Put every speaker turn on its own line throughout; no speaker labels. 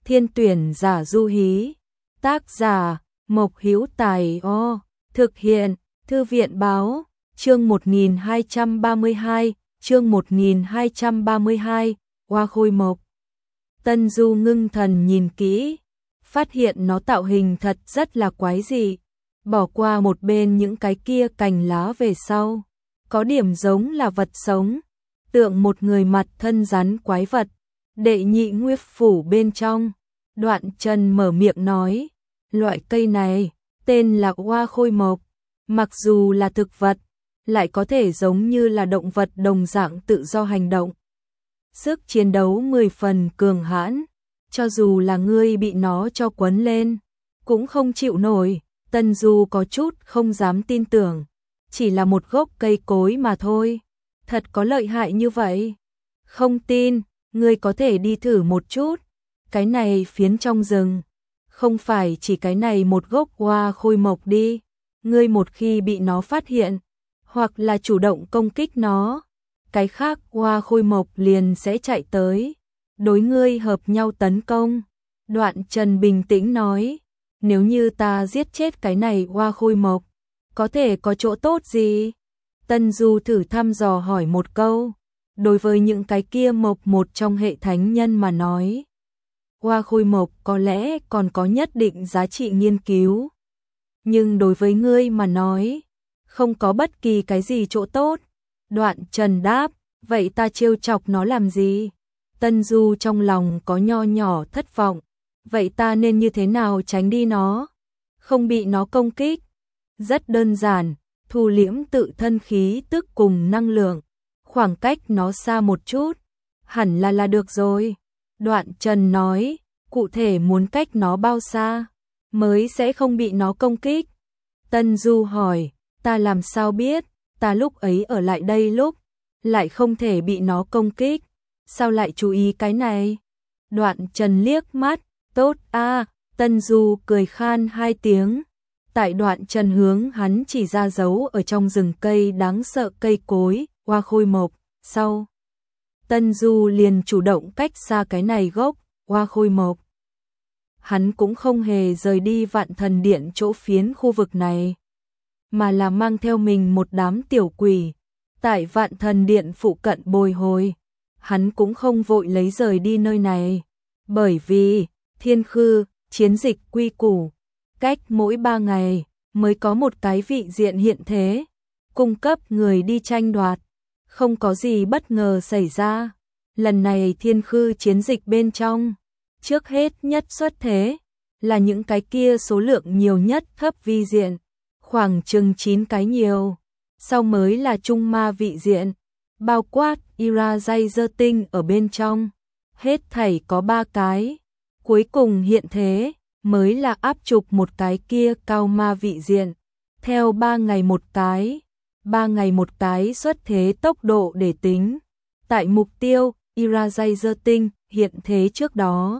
Thiên tuyển giả du hí. Tác giả Mộc Hữu Tài. Thực hiện Thư viện báo. Chương 1232, chương 1232, Hoa Khôi Mộc. Tân Du ngưng thần nhìn kỹ, phát hiện nó tạo hình thật rất là quái dị, bỏ qua một bên những cái kia cành lá về sau, có điểm giống là vật sống, tượng một người mặt thân rắn quái vật. Đệ nhị nguyệt phủ bên trong, Đoạn Trần mở miệng nói, loại cây này tên là Hoa Khôi Mộc, mặc dù là thực vật, lại có thể giống như là động vật đồng dạng tự do hành động. Sức chiến đấu 10 phần cường hãn, cho dù là ngươi bị nó cho quấn lên, cũng không chịu nổi. Tân Du có chút không dám tin tưởng, chỉ là một gốc cây cối mà thôi, thật có lợi hại như vậy? Không tin, ngươi có thể đi thử một chút, cái này phiến trong rừng, không phải chỉ cái này một gốc Hoa Khôi Mộc đi, ngươi một khi bị nó phát hiện, hoặc là chủ động công kích nó, cái khác Hoa Khôi Mộc liền sẽ chạy tới, đối ngươi hợp nhau tấn công. Đoạn Trần bình tĩnh nói, nếu như ta giết chết cái này Hoa Khôi Mộc, có thể có chỗ tốt gì? Tân Du thử thăm dò hỏi một câu, đối với những cái kia mộc một trong hệ thánh nhân mà nói, Hoa Khôi Mộc có lẽ còn có nhất định giá trị nghiên cứu, nhưng đối với ngươi mà nói, không có bất kỳ cái gì chỗ tốt. Đoạn Trần đáp, vậy ta trêu chọc nó làm gì? Tân Du trong lòng có nho nhỏ thất vọng, vậy ta nên như thế nào tránh đi nó, không bị nó công kích? Rất đơn giản, thu liễm tự thân khí tức cùng năng lượng, khoảng cách nó xa một chút, hẳn là được rồi. Đoạn Trần nói, cụ thể muốn cách nó bao xa, mới sẽ không bị nó công kích? Tân Du hỏi, ta làm sao biết, ta lúc ấy ở lại đây lúc, lại không thể bị nó công kích, sao lại chú ý cái này? Đoạn Trần liếc mắt, tốt a. Tân Du cười khan hai tiếng, tại Đoạn Trần hướng hắn chỉ ra dấu ở trong rừng cây đáng sợ cây cối, Hoa Khôi Mộc, sau. Tân Du liền chủ động cách xa cái này gốc, Hoa Khôi Mộc. Hắn cũng không hề rời đi Vạn Thần Điện chỗ phiến khu vực này, mà là mang theo mình một đám tiểu quỷ, tại Vạn Thần Điện phụ cận bồi hồi. Hắn cũng không vội lấy rời đi nơi này, bởi vì Thiên Khư chiến dịch quy củ, cách mỗi 3 ngày mới có một cái vị diện hiện thế, cung cấp người đi tranh đoạt, không có gì bất ngờ xảy ra. Lần này Thiên Khư chiến dịch bên trong, trước hết nhất xuất thế là những cái kia số lượng nhiều nhất thấp vi diện, khoảng chừng 9 cái nhiều, sau mới là trung ma vị diện, bao quát Irajazer tinh ở bên trong, hết thảy có 3 cái, cuối cùng hiện thế mới là áp trục một cái kia cao ma vị diện, theo 3 ngày một cái, 3 ngày một cái xuất thế tốc độ để tính, tại mục tiêu Irajazer tinh hiện thế trước đó.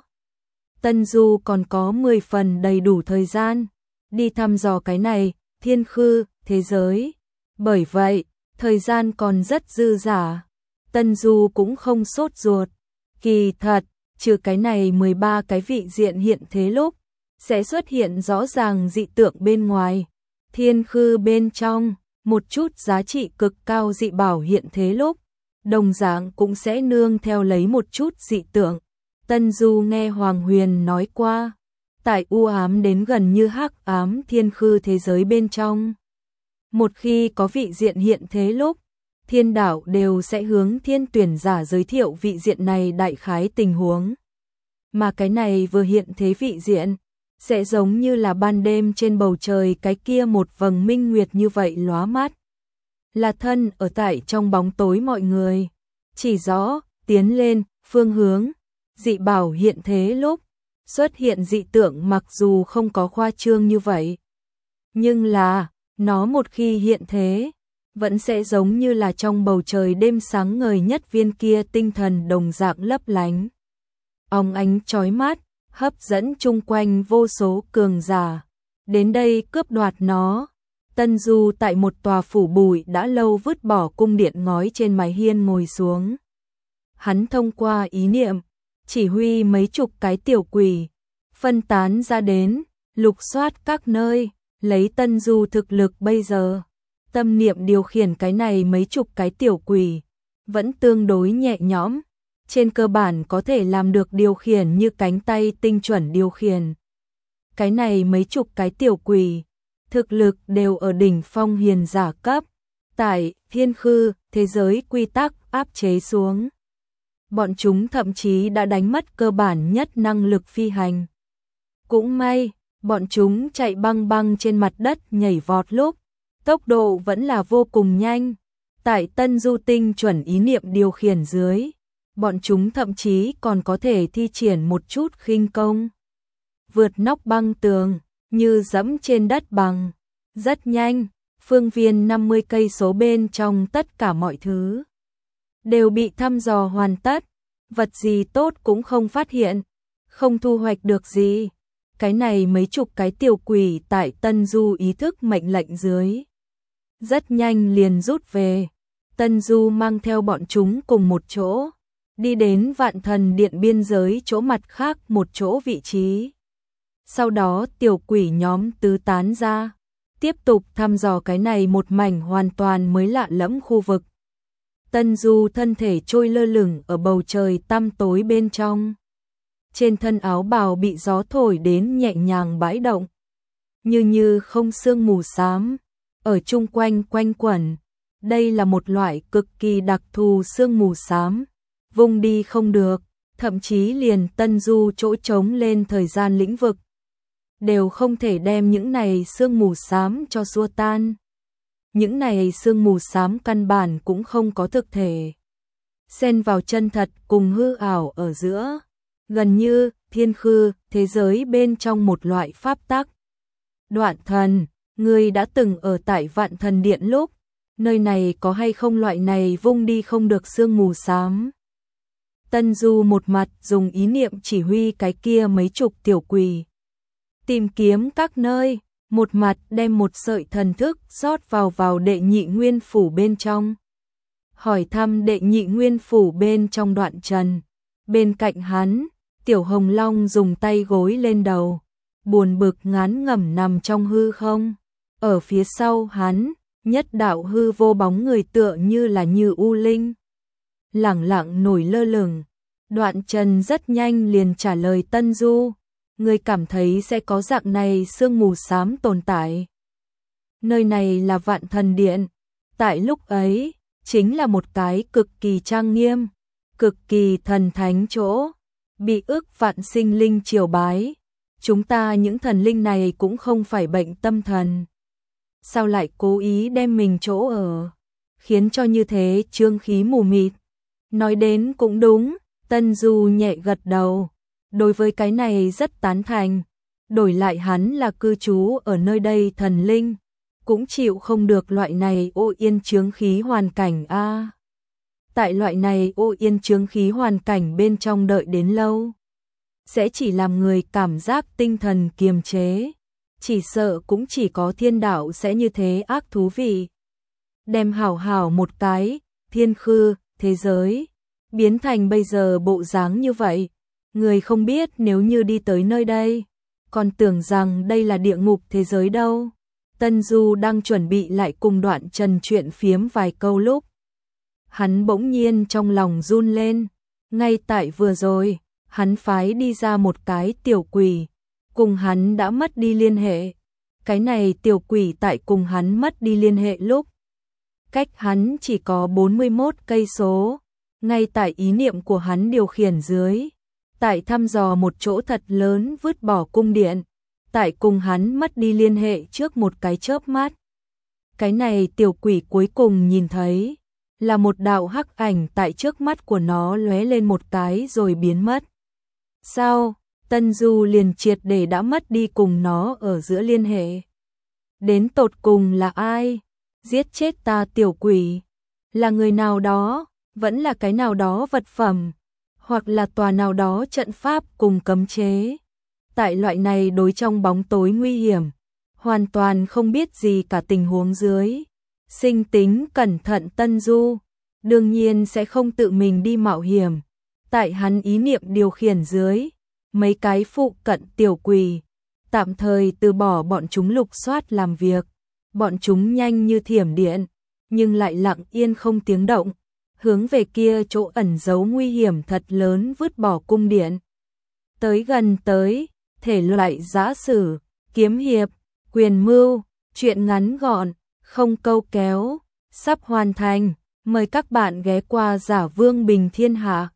Tân Du còn có 10 phần đầy đủ thời gian đi thăm dò cái này Thiên Khư thế giới, bởi vậy thời gian còn rất dư dả. Tân Du cũng không sốt ruột, kỳ thật trừ cái này 13 cái vị diện hiện thế lúc sẽ xuất hiện rõ ràng dị tượng bên ngoài, Thiên Khư bên trong một chút giá trị cực cao dị bảo hiện thế lúc, đồng dạng cũng sẽ nương theo lấy một chút dị tượng. Tân Du nghe Hoàng Huyền nói qua, tại u ám đến gần như hắc ám Thiên Khư thế giới bên trong, một khi có vị diện hiện thế lúc, thiên đảo đều sẽ hướng thiên tuyển giả giới thiệu vị diện này đại khái tình huống. Mà cái này vừa hiện thế vị diện, sẽ giống như là ban đêm trên bầu trời cái kia một vầng minh nguyệt như vậy lóa mắt. Là thân ở tại trong bóng tối mọi người, chỉ rõ, tiến lên, phương hướng, dị bảo hiện thế lúc, xuất hiện dị tượng mặc dù không có khoa trương như vậy. Nhưng là, nó một khi hiện thế, vẫn sẽ giống như là trong bầu trời đêm sáng ngời nhất viên kia tinh thần đồng dạng lấp lánh. Óng ánh chói mắt, hấp dẫn chung quanh vô số cường giả. Đến đây cướp đoạt nó. Tân Du tại một tòa phủ bụi đã lâu vứt bỏ cung điện ngói trên mái hiên ngồi xuống. Hắn thông qua ý niệm, chỉ huy mấy chục cái tiểu quỷ, phân tán ra đến, lục soát các nơi, lấy Tân Du thực lực bây giờ. Tâm niệm điều khiển cái này mấy chục cái tiểu quỷ, vẫn tương đối nhẹ nhõm, trên cơ bản có thể làm được điều khiển như cánh tay tinh chuẩn điều khiển. Cái này mấy chục cái tiểu quỷ, thực lực đều ở đỉnh phong hiền giả cấp, tại thiên khư, thế giới quy tắc áp chế xuống. Bọn chúng thậm chí đã đánh mất cơ bản nhất năng lực phi hành. Cũng may, bọn chúng chạy băng băng trên mặt đất nhảy vọt lúc, tốc độ vẫn là vô cùng nhanh. Tại Tân Du tinh chuẩn ý niệm điều khiển dưới, bọn chúng thậm chí còn có thể thi triển một chút khinh công. Vượt nóc băng tường, như dẫm trên đất bằng, rất nhanh, phương viên 50 cây số bên trong tất cả mọi thứ đều bị thăm dò hoàn tất, vật gì tốt cũng không phát hiện, không thu hoạch được gì. Cái này mấy chục cái tiểu quỷ tại Tân Du ý thức mệnh lệnh dưới, rất nhanh liền rút về. Tân Du mang theo bọn chúng cùng một chỗ, đi đến Vạn Thần Điện biên giới chỗ mặt khác một chỗ vị trí. Sau đó tiểu quỷ nhóm tứ tán ra, tiếp tục thăm dò cái này một mảnh hoàn toàn mới lạ lẫm khu vực. Tân Du thân thể trôi lơ lửng ở bầu trời tăm tối bên trong. Trên thân áo bào bị gió thổi đến nhẹ nhàng bãi động, như không sương mù xám, ở chung quanh quanh quẩn. Đây là một loại cực kỳ đặc thù sương mù xám, vùng đi không được, thậm chí liền Tân Du chỗ trống lên thời gian lĩnh vực, đều không thể đem những này sương mù xám cho xua tan. Những này sương mù xám căn bản cũng không có thực thể, xen vào chân thật cùng hư ảo ở giữa, gần như thiên khư, thế giới bên trong một loại pháp tắc. Đoạn Thần, ngươi đã từng ở tại Vạn Thần Điện lúc, nơi này có hay không loại này vung đi không được sương mù xám? Tân Du một mặt dùng ý niệm chỉ huy cái kia mấy chục tiểu quỷ tìm kiếm các nơi, một mặt đem một sợi thần thức rót vào đệ nhị nguyên phủ bên trong. Hỏi thăm đệ nhị nguyên phủ bên trong Đoạn Trần. Bên cạnh hắn, Tiểu Hồng Long dùng tay gối lên đầu, buồn bực ngán ngẩm nằm trong hư không. Ở phía sau hắn, nhất đạo hư vô bóng người tựa như là như u linh, lẳng lặng nổi lơ lửng. Đoạn Trần rất nhanh liền trả lời Tân Du, người cảm thấy sẽ có dạng này sương mù xám tồn tại. Nơi này là Vạn Thần Điện, tại lúc ấy, chính là một cái cực kỳ trang nghiêm, cực kỳ thần thánh chỗ, bị ức vạn sinh linh triều bái. Chúng ta những thần linh này cũng không phải bệnh tâm thần, sao lại cố ý đem mình chỗ ở khiến cho như thế trương khí mù mịt? Nói đến cũng đúng, Tân Du nhẹ gật đầu, đối với cái này rất tán thành. Đổi lại hắn là cư trú ở nơi đây thần linh, cũng chịu không được loại này ô yên chướng khí hoàn cảnh a. Tại loại này ô yên chướng khí hoàn cảnh bên trong đợi đến lâu, sẽ chỉ làm người cảm giác tinh thần kiềm chế. Chỉ sợ cũng chỉ có thiên đạo sẽ như thế ác thú vị. Đem hảo hảo một cái, thiên khư, thế giới, biến thành bây giờ bộ dáng như vậy. Người không biết nếu như đi tới nơi đây, còn tưởng rằng đây là địa ngục thế giới đâu. Tân Du đang chuẩn bị lại cùng Đoạn Trần chuyện phiếm vài câu lúc, hắn bỗng nhiên trong lòng run lên. Ngay tại vừa rồi, hắn phái đi ra một cái tiểu quỷ, cùng hắn đã mất đi liên hệ. Cái này tiểu quỷ tại cùng hắn mất đi liên hệ lúc, cách hắn chỉ có 41 cây số, ngay tại ý niệm của hắn điều khiển dưới, tại thăm dò một chỗ thật lớn vứt bỏ cung điện, tại cùng hắn mất đi liên hệ trước một cái chớp mắt. Cái này tiểu quỷ cuối cùng nhìn thấy, là một đạo hắc ảnh tại trước mắt của nó lóe lên một cái rồi biến mất. Sao? Tân Du liền triệt để đã mất đi cùng nó ở giữa liên hệ. Đến tột cùng là ai giết chết ta tiểu quỷ? Là người nào đó, vẫn là cái nào đó vật phẩm, hoặc là tòa nào đó trận pháp cùng cấm chế. Tại loại này đối trong bóng tối nguy hiểm, hoàn toàn không biết gì cả tình huống dưới, sinh tính cẩn thận Tân Du đương nhiên sẽ không tự mình đi mạo hiểm. Tại hắn ý niệm điều khiển dưới, mấy cái phụ cận tiểu quỷ tạm thời từ bỏ bọn chúng lục soát làm việc. Bọn chúng nhanh như thiểm điện, nhưng lại lặng yên không tiếng động, hướng về kia chỗ ẩn giấu nguy hiểm thật lớn vứt bỏ cung điện. Tới gần tới, thể loại giã sử, kiếm hiệp, quyền mưu, chuyện ngắn gọn, không câu kéo, sắp hoàn thành. Mời các bạn ghé qua Giả Vương Bình Thiên Hạ.